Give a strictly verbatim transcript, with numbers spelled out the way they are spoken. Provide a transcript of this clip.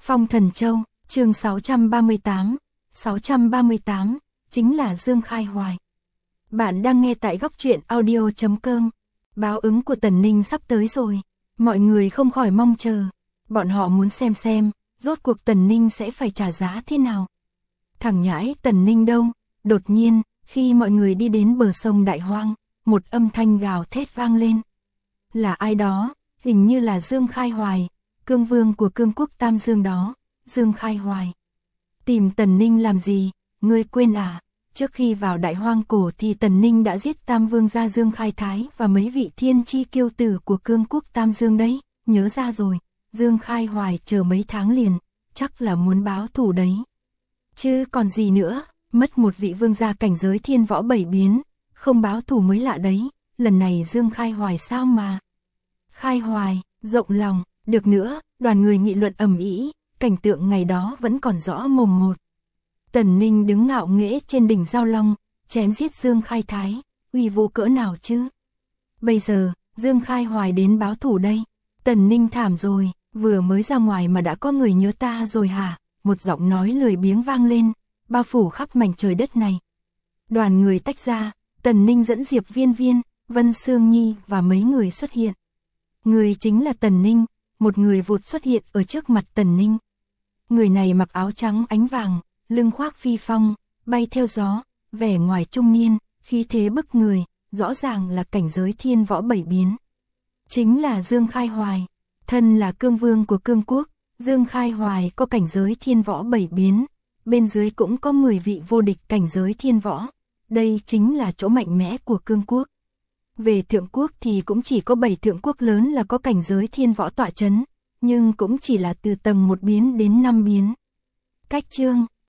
Phong Thần Châu, chương sáu trăm ba mươi tám, sáu trăm ba mươi tám, chính là Dương Khai Hoài. Bạn đang nghe tại góc truyện audio chấm com. Báo ứng của Tần Ninh sắp tới rồi, mọi người không khỏi mong chờ. Bọn họ muốn xem xem, rốt cuộc Tần Ninh sẽ phải trả giá thế nào. Thằng nhãi Tần Ninh đâu? Đột nhiên, khi mọi người đi đến bờ sông Đại Hoang, một âm thanh gào thét vang lên. Là ai đó? Hình như là Dương Khai Hoài, cương vương của cương quốc Tam Dương đó, Dương Khai Hoài. Tìm Tần Ninh làm gì? Ngươi quên à? Trước khi vào Đại Hoang cổ thì Tần Ninh đã giết Tam Vương gia Dương Khai Thái và mấy vị thiên chi kiêu tử của cương quốc Tam Dương đấy. Nhớ ra rồi, Dương Khai Hoài chờ mấy tháng liền, chắc là muốn báo thù đấy. Chứ còn gì nữa, mất một vị vương gia cảnh giới thiên võ bảy biến, không báo thù mới lạ đấy. Lần này Dương Khai Hoài sao mà? Khai Hoài, rộng lòng, được nữa, đoàn người nghị luận ầm ĩ, cảnh tượng ngày đó vẫn còn rõ mồm một. Tần Ninh đứng ngạo nghễ trên đỉnh Giao Long, chém giết Dương Khai Thái, uy vũ cỡ nào chứ? Bây giờ, Dương Khai Hoài đến báo thù đây. Tần Ninh thảm rồi, vừa mới ra ngoài mà đã có người nhớ ta rồi hả? Một giọng nói lười biếng vang lên, bao phủ khắp mảnh trời đất này. Đoàn người tách ra, Tần Ninh dẫn Diệp Viên Viên, Vân Sương Nhi và mấy người xuất hiện. Người chính là Tần Ninh, một người vụt xuất hiện ở trước mặt Tần Ninh. Người này mặc áo trắng ánh vàng, lưng khoác phi phong, bay theo gió, vẻ ngoài trung niên, khí thế bức người, rõ ràng là cảnh giới thiên võ bảy biến. Chính là Dương Khai Hoài, thân là cương vương của cương quốc, Dương Khai Hoài có cảnh giới thiên võ bảy biến, bên dưới cũng có mười vị vô địch cảnh giới thiên võ. Đây chính là chỗ mạnh mẽ của cương quốc. Về thượng quốc thì cũng chỉ có bảy thượng quốc lớn là có cảnh giới thiên võ tọa chấn, nhưng cũng chỉ là từ tầng một biến đến năm biến. Cách chương,